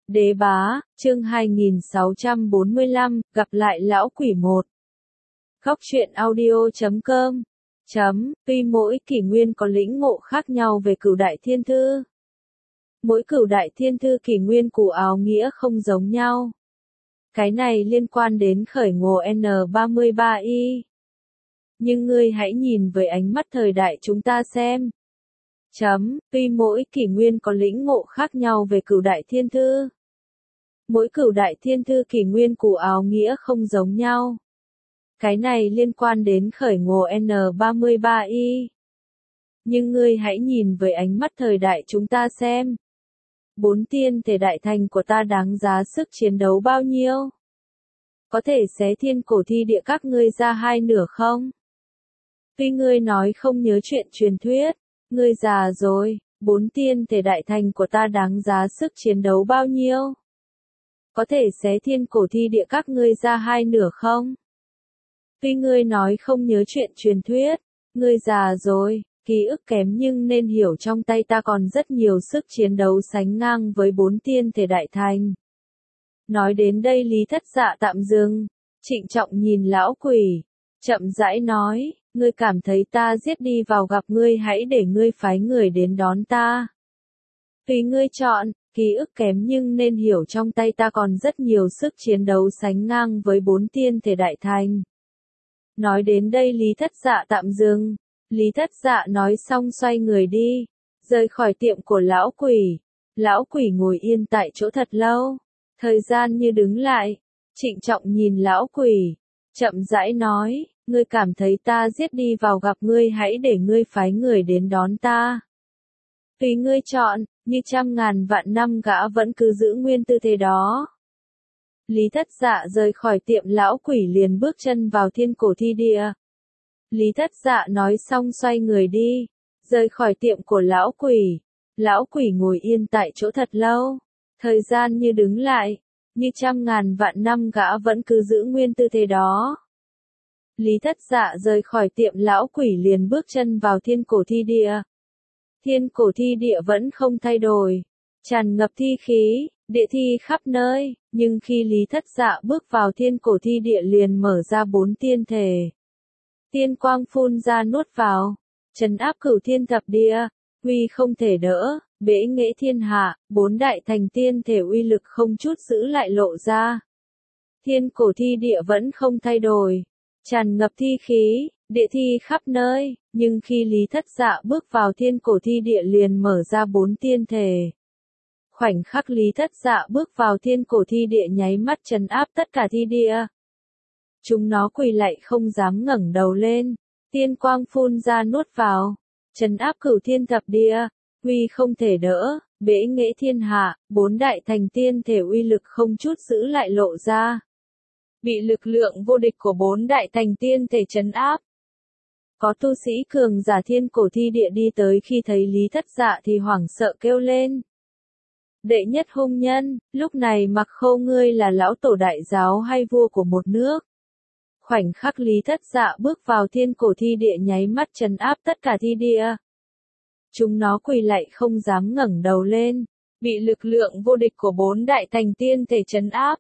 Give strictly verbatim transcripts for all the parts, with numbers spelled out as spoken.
Đế bá, chương hai nghìn sáu trăm bốn mươi lăm, gặp lại lão quỷ một. Góc truyện audio chấm com. Chấm, tuy mỗi kỷ nguyên có lĩnh ngộ khác nhau về cửu đại thiên thư. Mỗi cửu đại thiên thư kỷ nguyên của áo nghĩa không giống nhau. Cái này liên quan đến khởi ngộ N ba mươi ba i. Nhưng ngươi hãy nhìn với ánh mắt thời đại chúng ta xem. Chấm, tuy mỗi kỷ nguyên có lĩnh ngộ khác nhau về cửu đại thiên thư. Mỗi cửu đại thiên thư kỷ nguyên của áo nghĩa không giống nhau. Cái này liên quan đến khởi ngộ N ba mươi ba i. Nhưng ngươi hãy nhìn với ánh mắt thời đại chúng ta xem. Bốn tiên thể đại thành của ta đáng giá sức chiến đấu bao nhiêu? Có thể xé thiên cổ thi địa các ngươi ra hai nửa không? Tuy ngươi nói không nhớ chuyện truyền thuyết, ngươi già rồi, bốn tiên thể đại thành của ta đáng giá sức chiến đấu bao nhiêu? Có thể xé thiên cổ thi địa các ngươi ra hai nửa không? Tuy ngươi nói không nhớ chuyện truyền thuyết, ngươi già rồi, ký ức kém nhưng nên hiểu trong tay ta còn rất nhiều sức chiến đấu sánh ngang với bốn tiên thể đại thành. Nói đến đây Lý Thất Dạ tạm dừng, trịnh trọng nhìn lão quỷ, chậm rãi nói, ngươi cảm thấy ta giết đi vào gặp ngươi hãy để ngươi phái người đến đón ta. Tùy ngươi chọn, ký ức kém nhưng nên hiểu trong tay ta còn rất nhiều sức chiến đấu sánh ngang với bốn tiên thể đại thành. Nói đến đây Lý Thất Dạ tạm dừng, Lý Thất Dạ nói xong xoay người đi, rời khỏi tiệm của lão quỷ. Lão quỷ ngồi yên tại chỗ thật lâu, thời gian như đứng lại, trịnh trọng nhìn lão quỷ, chậm rãi nói, ngươi cảm thấy ta giết đi vào gặp ngươi hãy để ngươi phái người đến đón ta. Tùy ngươi chọn, như trăm ngàn vạn năm gã vẫn cứ giữ nguyên tư thế đó. Lý Thất Dạ rời khỏi tiệm lão quỷ liền bước chân vào thiên cổ thi địa. Lý Thất Dạ nói xong xoay người đi, rời khỏi tiệm của lão quỷ. Lão quỷ ngồi yên tại chỗ thật lâu, thời gian như đứng lại, như trăm ngàn vạn năm gã vẫn cứ giữ nguyên tư thế đó. Lý Thất Dạ rời khỏi tiệm lão quỷ liền bước chân vào thiên cổ thi địa. Thiên cổ thi địa vẫn không thay đổi, tràn ngập thi khí, địa thi khắp nơi, nhưng khi Lý Thất Dạ bước vào thiên cổ thi địa liền mở ra bốn tiên thể. Tiên quang phun ra nuốt vào, trấn áp cửu thiên thập địa, uy không thể đỡ, bế nghệ thiên hạ, bốn đại thành tiên thể uy lực không chút giữ lại lộ ra. Thiên cổ thi địa vẫn không thay đổi, tràn ngập thi khí, địa thi khắp nơi, nhưng khi Lý Thất Dạ bước vào thiên cổ thi địa liền mở ra bốn tiên thể. Khoảnh khắc Lý Thất Dạ bước vào thiên cổ thi địa nháy mắt trấn áp tất cả thi địa. Chúng nó quỳ lạy không dám ngẩng đầu lên, tiên quang phun ra nuốt vào, trấn áp cửu thiên thập địa, uy không thể đỡ, bế nghệ thiên hạ, bốn đại thành tiên thể uy lực không chút giữ lại lộ ra. Bị lực lượng vô địch của bốn đại thành tiên thể trấn áp. Có tu sĩ cường giả thiên cổ thi địa đi tới khi thấy Lý Thất Dạ thì hoảng sợ kêu lên. Đệ nhất hung nhân, lúc này Mặc Khâu ngươi là lão tổ đại giáo hay vua của một nước? Khoảnh khắc Lý Thất Dạ bước vào thiên cổ thi địa nháy mắt trấn áp tất cả thi địa. Chúng nó quỳ lạy không dám ngẩng đầu lên, bị lực lượng vô địch của bốn đại thành tiên thể trấn áp.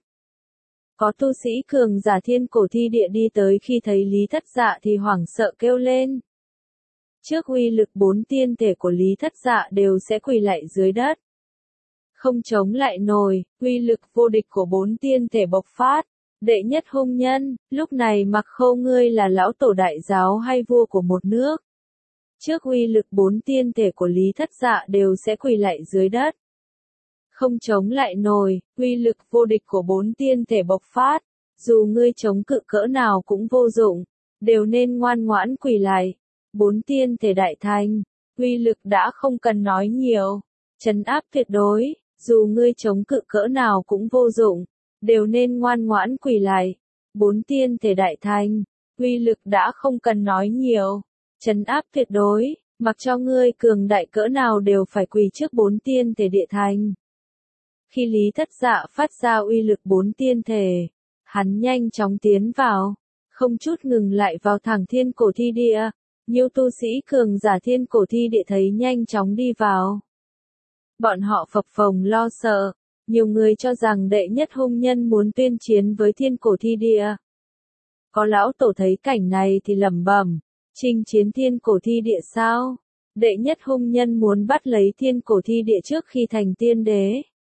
Có tu sĩ cường giả thiên cổ thi địa đi tới khi thấy Lý Thất Dạ thì hoảng sợ kêu lên. Trước uy lực bốn tiên thể của Lý Thất Dạ đều sẽ quỳ lạy dưới đất. Không chống lại nổi, uy lực vô địch của bốn tiên thể bộc phát. Đệ nhất hung nhân, lúc này Mặc Khâu ngươi là lão tổ đại giáo hay vua của một nước? Trước uy lực bốn tiên thể của Lý Thất Dạ đều sẽ quỳ lạy dưới đất. Không chống lại nổi, uy lực vô địch của bốn tiên thể bộc phát. Dù ngươi chống cự cỡ nào cũng vô dụng, đều nên ngoan ngoãn quỳ lạy. Bốn tiên thể đại thành, uy lực đã không cần nói nhiều. Trấn áp tuyệt đối, dù ngươi chống cự cỡ nào cũng vô dụng. Đều nên ngoan ngoãn quỳ lạy. Bốn tiên thể đại thành, uy lực đã không cần nói nhiều. Trấn áp tuyệt đối, mặc cho ngươi cường đại cỡ nào đều phải quỳ trước bốn tiên thể địa thành. Khi Lý Thất Dạ phát ra uy lực bốn tiên thể, hắn nhanh chóng tiến vào, không chút ngừng lại vào thẳng thiên cổ thi địa. Nhiều tu sĩ cường giả thiên cổ thi địa thấy nhanh chóng đi vào. Bọn họ phập phồng lo sợ. Nhiều người cho rằng đệ nhất hung nhân muốn tuyên chiến với thiên cổ thi địa. Có lão tổ thấy cảnh này thì lẩm bẩm, chinh chiến thiên cổ thi địa sao? Đệ nhất hung nhân muốn bắt lấy thiên cổ thi địa trước khi thành tiên đế.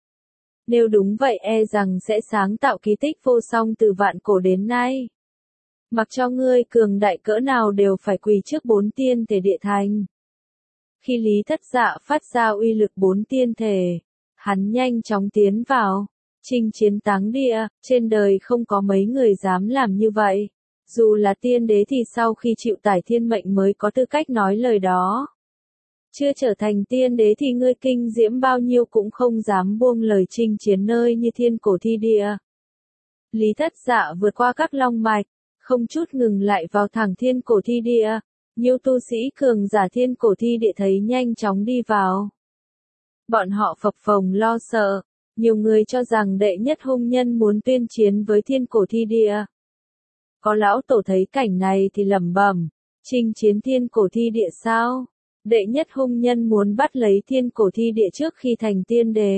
Nếu đúng vậy e rằng sẽ sáng tạo kỳ tích vô song từ vạn cổ đến nay. Mặc cho ngươi cường đại cỡ nào đều phải quỳ trước bốn tiên thể địa thành. Khi Lý Thất Dạ phát ra uy lực bốn tiên thể, hắn nhanh chóng tiến vào, chinh chiến táng địa, trên đời không có mấy người dám làm như vậy. Dù là tiên đế thì sau khi chịu tải thiên mệnh mới có tư cách nói lời đó. Chưa trở thành tiên đế thì ngươi kinh diễm bao nhiêu cũng không dám buông lời chinh chiến nơi như thiên cổ thi địa. Lý Thất Dạ vượt qua các long mạch, không chút ngừng lại vào thẳng thiên cổ thi địa. Nhiều tu sĩ cường giả thiên cổ thi địa thấy nhanh chóng đi vào. Bọn họ phập phồng lo sợ, nhiều người cho rằng đệ nhất hung nhân muốn tuyên chiến với thiên cổ thi địa. Có lão tổ thấy cảnh này thì lẩm bẩm, chinh chiến thiên cổ thi địa sao? Đệ nhất hung nhân muốn bắt lấy thiên cổ thi địa trước khi thành tiên đế.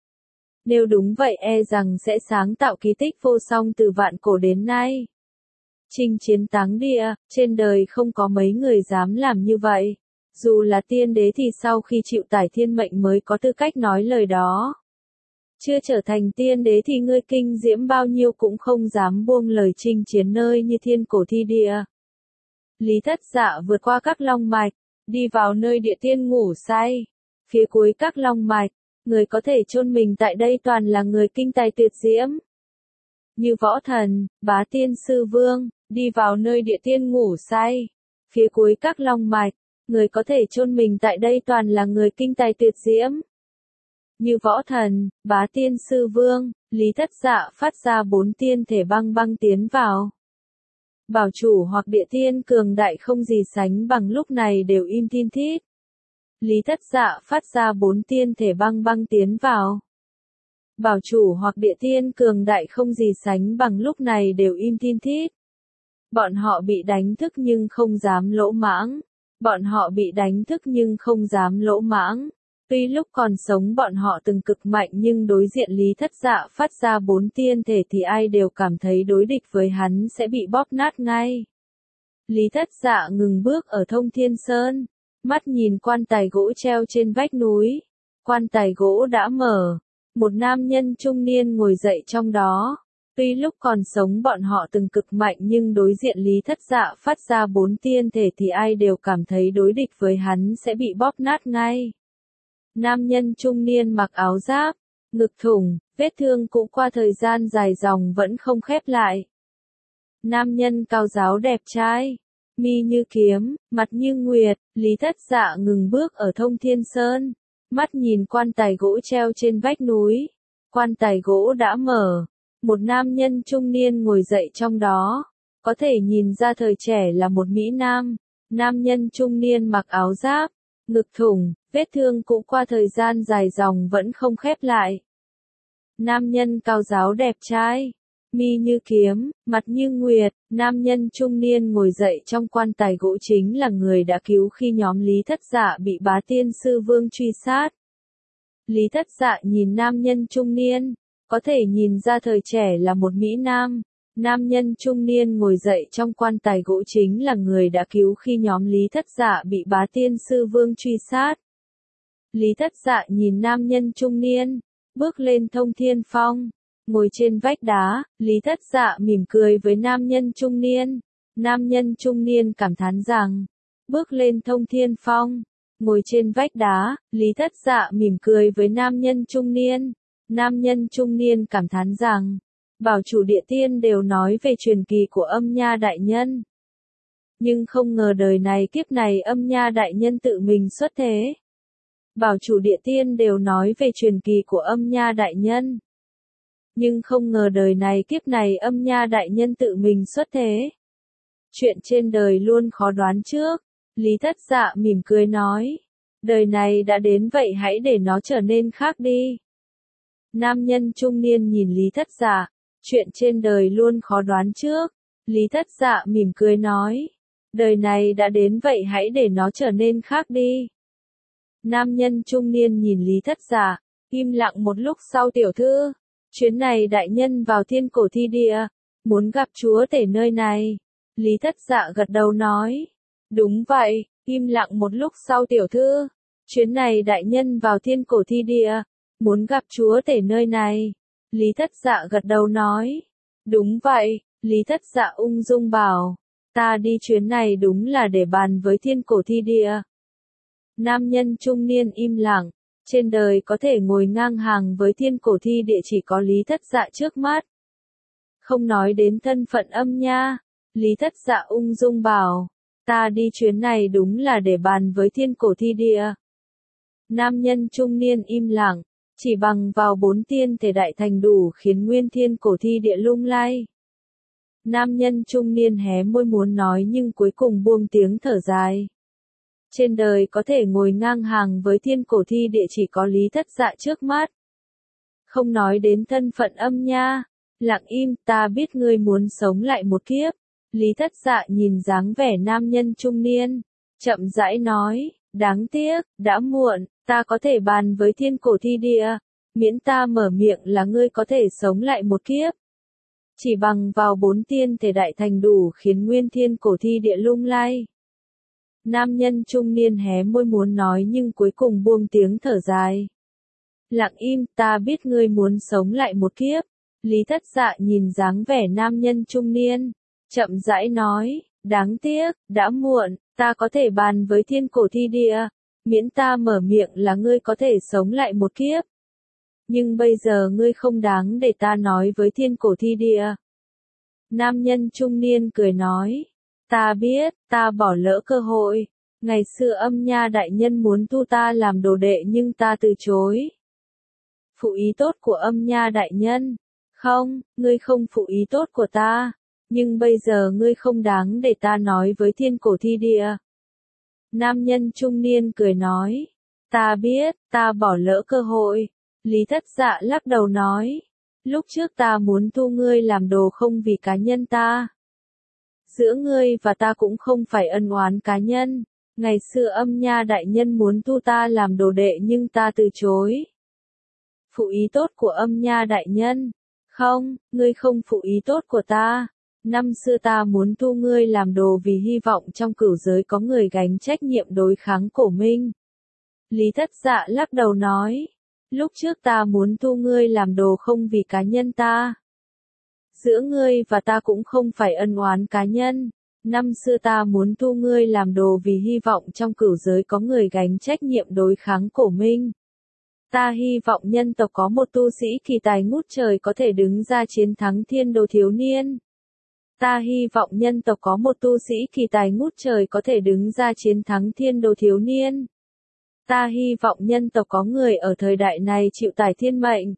Nếu đúng vậy e rằng sẽ sáng tạo kỳ tích vô song từ vạn cổ đến nay. Chinh chiến táng địa, trên đời không có mấy người dám làm như vậy. Dù là tiên đế thì sau khi chịu tải thiên mệnh mới có tư cách nói lời đó. Chưa trở thành tiên đế thì ngươi kinh diễm bao nhiêu cũng không dám buông lời chinh chiến nơi như thiên cổ thi địa. Lý Thất Dạ vượt qua các long mạch, đi vào nơi địa tiên ngủ say. Phía cuối các long mạch, người có thể chôn mình tại đây toàn là người kinh tài tuyệt diễm. Như Võ Thần, Bá Tiên Sư Vương, đi vào nơi địa tiên ngủ say. Phía cuối các long mạch, người có thể chôn mình tại đây toàn là người kinh tài tuyệt diễm. Như Võ Thần, Bá Tiên Sư Vương, Lý Thất Dạ phát ra bốn tiên thể băng băng tiến vào. Bảo chủ hoặc địa tiên cường đại không gì sánh bằng lúc này đều im tin thít. Lý Thất Dạ phát ra bốn tiên thể băng băng tiến vào. Bảo chủ hoặc địa tiên cường đại không gì sánh bằng lúc này đều im tin thít. Bọn họ bị đánh thức nhưng không dám lỗ mãng. Bọn họ bị đánh thức nhưng không dám lỗ mãng. Tuy lúc còn sống bọn họ từng cực mạnh nhưng đối diện Lý Thất Dạ phát ra bốn tiên thể thì ai đều cảm thấy đối địch với hắn sẽ bị bóp nát ngay. Lý Thất Dạ ngừng bước ở Thông Thiên Sơn, mắt nhìn quan tài gỗ treo trên vách núi. Quan tài gỗ đã mở, một nam nhân trung niên ngồi dậy trong đó. Tuy lúc còn sống bọn họ từng cực mạnh nhưng đối diện Lý Thất Dạ phát ra bốn tiên thể thì ai đều cảm thấy đối địch với hắn sẽ bị bóp nát ngay. Nam nhân trung niên mặc áo giáp, ngực thủng, vết thương cũ qua thời gian dài dòng vẫn không khép lại. Nam nhân cao ráo đẹp trai, mi như kiếm, mặt như nguyệt, Lý Thất Dạ ngừng bước ở Thông Thiên Sơn, mắt nhìn quan tài gỗ treo trên vách núi. Quan tài gỗ đã mở, một nam nhân trung niên ngồi dậy trong đó, có thể nhìn ra thời trẻ là một mỹ nam. Nam nhân trung niên mặc áo giáp, ngực thủng, vết thương cũ qua thời gian dài dòng vẫn không khép lại. Nam nhân cao ráo đẹp trai, mi như kiếm, mặt như nguyệt, nam nhân trung niên ngồi dậy trong quan tài gỗ chính là người đã cứu khi nhóm Lý Thất Dạ bị Bá Tiên Sư Vương truy sát. Lý Thất Dạ nhìn nam nhân trung niên, có thể nhìn ra thời trẻ là một mỹ nam. Nam nhân trung niên ngồi dậy trong quan tài gỗ chính là người đã cứu khi nhóm Lý Thất Dạ bị Bá Tiên Sư Vương truy sát. Lý Thất Dạ nhìn nam nhân trung niên, bước lên Thông Thiên Phong, ngồi trên vách đá, Lý Thất Dạ mỉm cười với nam nhân trung niên. Nam nhân trung niên cảm thán rằng, bước lên Thông Thiên Phong, ngồi trên vách đá, Lý Thất Dạ mỉm cười với nam nhân trung niên. Nam nhân trung niên cảm thán rằng, bảo chủ địa tiên đều nói về truyền kỳ của Âm Nha Đại Nhân. Nhưng không ngờ đời này kiếp này Âm Nha Đại Nhân tự mình xuất thế. Bảo chủ địa tiên đều nói về truyền kỳ của Âm Nha Đại Nhân. Nhưng không ngờ đời này kiếp này Âm Nha Đại Nhân tự mình xuất thế. Chuyện trên đời luôn khó đoán trước. Lý Thất Dạ mỉm cười nói, đời này đã đến vậy hãy để nó trở nên khác đi. Nam nhân trung niên nhìn Lý Thất Dạ, chuyện trên đời luôn khó đoán trước. Lý Thất Dạ mỉm cười nói, đời này đã đến vậy hãy để nó trở nên khác đi. Nam nhân trung niên nhìn Lý Thất Dạ, Im lặng một lúc sau tiểu thư, chuyến này đại nhân vào thiên cổ thi địa, muốn gặp chúa tể nơi này. Lý Thất Dạ gật đầu nói. Đúng vậy, im lặng một lúc sau tiểu thư, chuyến này đại nhân vào thiên cổ thi địa, muốn gặp chúa tể nơi này. Lý Thất Dạ gật đầu nói. Đúng vậy, Lý Thất Dạ ung dung bảo. Ta đi chuyến này đúng là để bàn với thiên cổ thi địa. Nam nhân trung niên im lặng. Trên đời có thể ngồi ngang hàng với thiên cổ thi địa chỉ có Lý Thất Dạ trước mắt. Không nói đến thân phận âm nha. Lý Thất Dạ ung dung bảo. Ta đi chuyến này đúng là để bàn với thiên cổ thi địa. Nam nhân trung niên im lặng. Chỉ bằng vào bốn tiên thể đại thành đủ khiến nguyên thiên cổ thi địa lung lay. Nam nhân trung niên hé môi muốn nói nhưng cuối cùng buông tiếng thở dài. Trên đời có thể ngồi ngang hàng với thiên cổ thi địa chỉ có Lý Thất Dạ trước mắt. Không nói đến thân phận âm nha. Lặng im, ta biết ngươi muốn sống lại một kiếp. Lý Thất Dạ nhìn dáng vẻ nam nhân trung niên. Chậm rãi nói, đáng tiếc, đã muộn, ta có thể bàn với thiên cổ thi địa. Miễn ta mở miệng là ngươi có thể sống lại một kiếp. Chỉ bằng vào bốn tiên thể đại thành đủ khiến nguyên thiên cổ thi địa lung lay. Nam nhân trung niên hé môi muốn nói nhưng cuối cùng buông tiếng thở dài. Lặng im, ta biết ngươi muốn sống lại một kiếp. Lý Thất Dạ nhìn dáng vẻ nam nhân trung niên. Chậm rãi nói, đáng tiếc, đã muộn, ta có thể bàn với thiên cổ thi địa. Miễn ta mở miệng là ngươi có thể sống lại một kiếp. Nhưng bây giờ ngươi không đáng để ta nói với thiên cổ thi địa. Nam nhân trung niên cười nói. Ta biết, ta bỏ lỡ cơ hội. Ngày xưa âm nha đại nhân muốn thu ta làm đồ đệ nhưng ta từ chối. Phụ ý tốt của âm nha đại nhân. Không, ngươi không phụ ý tốt của ta. Nhưng bây giờ ngươi không đáng để ta nói với thiên cổ thi địa. Nam nhân trung niên cười nói. Ta biết, ta bỏ lỡ cơ hội. Lý Thất Dạ lắc đầu nói. Lúc trước ta muốn thu ngươi làm đồ không vì cá nhân ta. Giữa ngươi và ta cũng không phải ân oán cá nhân. Ngày xưa âm nha đại nhân muốn thu ta làm đồ đệ nhưng ta từ chối. Phụ ý tốt của âm nha đại nhân. Không, ngươi không phụ ý tốt của ta. Năm xưa ta muốn thu ngươi làm đồ vì hy vọng trong cửu giới có người gánh trách nhiệm đối kháng cổ minh. Lý Thất Dạ lắc đầu nói. Lúc trước ta muốn thu ngươi làm đồ không vì cá nhân ta. Giữa ngươi và ta cũng không phải ân oán cá nhân. Năm xưa ta muốn thu ngươi làm đồ vì hy vọng trong cửu giới có người gánh trách nhiệm đối kháng cổ minh. Ta hy vọng nhân tộc có một tu sĩ kỳ tài ngút trời có thể đứng ra chiến thắng thiên đồ thiếu niên. Ta hy vọng nhân tộc có một tu sĩ kỳ tài ngút trời có thể đứng ra chiến thắng thiên đồ thiếu niên. Ta hy vọng nhân tộc có người ở thời đại này chịu tải thiên mệnh.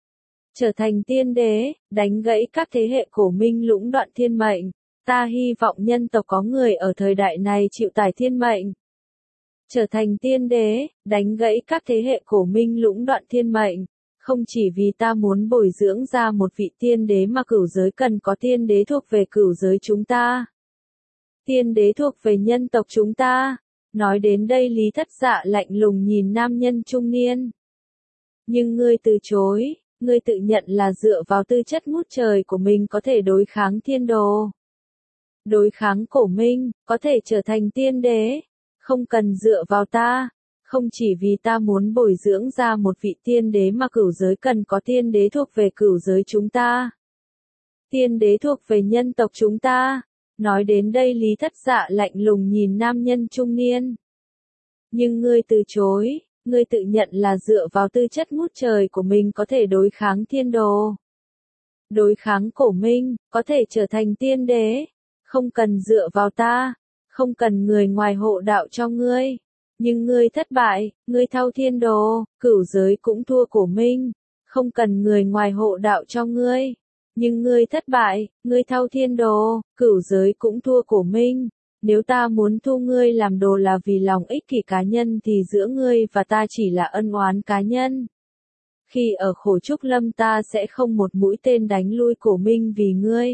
Trở thành tiên đế, đánh gãy các thế hệ cổ minh lũng đoạn thiên mệnh. Ta hy vọng nhân tộc có người ở thời đại này chịu tải thiên mệnh. Trở thành tiên đế, đánh gãy các thế hệ cổ minh lũng đoạn thiên mệnh. Không chỉ vì ta muốn bồi dưỡng ra một vị tiên đế mà cửu giới cần có tiên đế thuộc về cửu giới chúng ta. Tiên đế thuộc về nhân tộc chúng ta. Nói đến đây Lý Thất Dạ lạnh lùng nhìn nam nhân trung niên. Nhưng ngươi từ chối, ngươi tự nhận là dựa vào tư chất ngút trời của mình có thể đối kháng thiên đồ. Đối kháng cổ minh, có thể trở thành tiên đế. Không cần dựa vào ta. Không chỉ vì ta muốn bồi dưỡng ra một vị tiên đế mà cửu giới cần có tiên đế thuộc về cửu giới chúng ta. Tiên đế thuộc về nhân tộc chúng ta. Nói đến đây Lý Thất Dạ lạnh lùng nhìn nam nhân trung niên. Nhưng ngươi từ chối, ngươi tự nhận là dựa vào tư chất ngút trời của mình có thể đối kháng thiên đồ. Đối kháng cổ minh, có thể trở thành tiên đế. Không cần dựa vào ta, không cần người ngoài hộ đạo cho ngươi. Nhưng ngươi thất bại, ngươi thao thiên đồ, cửu giới cũng thua cổ minh. Không cần người ngoài hộ đạo cho ngươi. Nhưng ngươi thất bại, ngươi thao thiên đồ, cửu giới cũng thua cổ minh. Nếu ta muốn thu ngươi làm đồ là vì lòng ích kỷ cá nhân thì giữa ngươi và ta chỉ là ân oán cá nhân. Khi ở khổ trúc lâm ta sẽ không một mũi tên đánh lui cổ minh vì ngươi.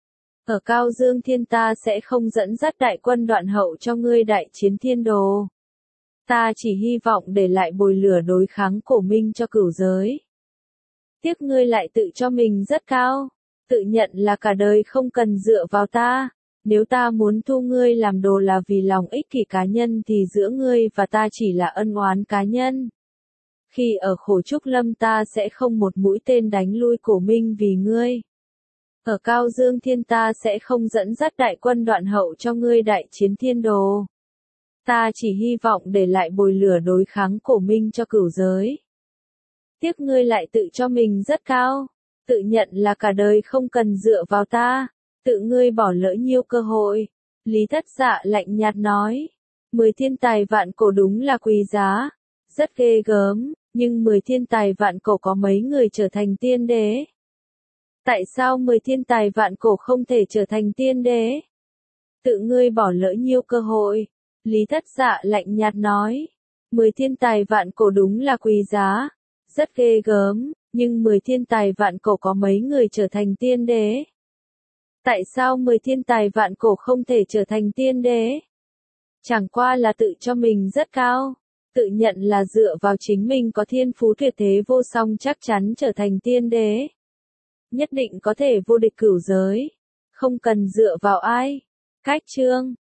Ở Cao Dương Thiên ta sẽ không dẫn dắt đại quân đoạn hậu cho ngươi đại chiến thiên đồ. Ta chỉ hy vọng để lại bồi lửa đối kháng cổ minh cho cửu giới. Tiếc ngươi lại tự cho mình rất cao, tự nhận là cả đời không cần dựa vào ta. Nếu ta muốn thu ngươi làm đồ là vì lòng ích kỷ cá nhân thì giữa ngươi và ta chỉ là ân oán cá nhân. Khi ở khổ trúc lâm ta sẽ không một mũi tên đánh lui cổ minh vì ngươi. Ở Cao Dương Thiên ta sẽ không dẫn dắt đại quân đoạn hậu cho ngươi đại chiến thiên đồ. Ta chỉ hy vọng để lại bồi lửa đối kháng cổ minh cho cửu giới. Tiếc ngươi lại tự cho mình rất cao, tự nhận là cả đời không cần dựa vào ta, tự ngươi bỏ lỡ nhiều cơ hội. Lý Thất Dạ lạnh nhạt nói, mười thiên tài vạn cổ đúng là quý giá, rất ghê gớm, nhưng mười thiên tài vạn cổ có mấy người trở thành tiên đế? Tại sao mười thiên tài vạn cổ không thể trở thành tiên đế? Tự ngươi bỏ lỡ nhiều cơ hội. Lý Thất Dạ lạnh nhạt nói, mười thiên tài vạn cổ đúng là quý giá, rất ghê gớm, nhưng mười thiên tài vạn cổ có mấy người trở thành tiên đế? Tại sao mười thiên tài vạn cổ không thể trở thành tiên đế? Chẳng qua là tự cho mình rất cao, tự nhận là dựa vào chính mình có thiên phú tuyệt thế vô song chắc chắn trở thành tiên đế. Nhất định có thể vô địch cửu giới, không cần dựa vào ai. Cách chương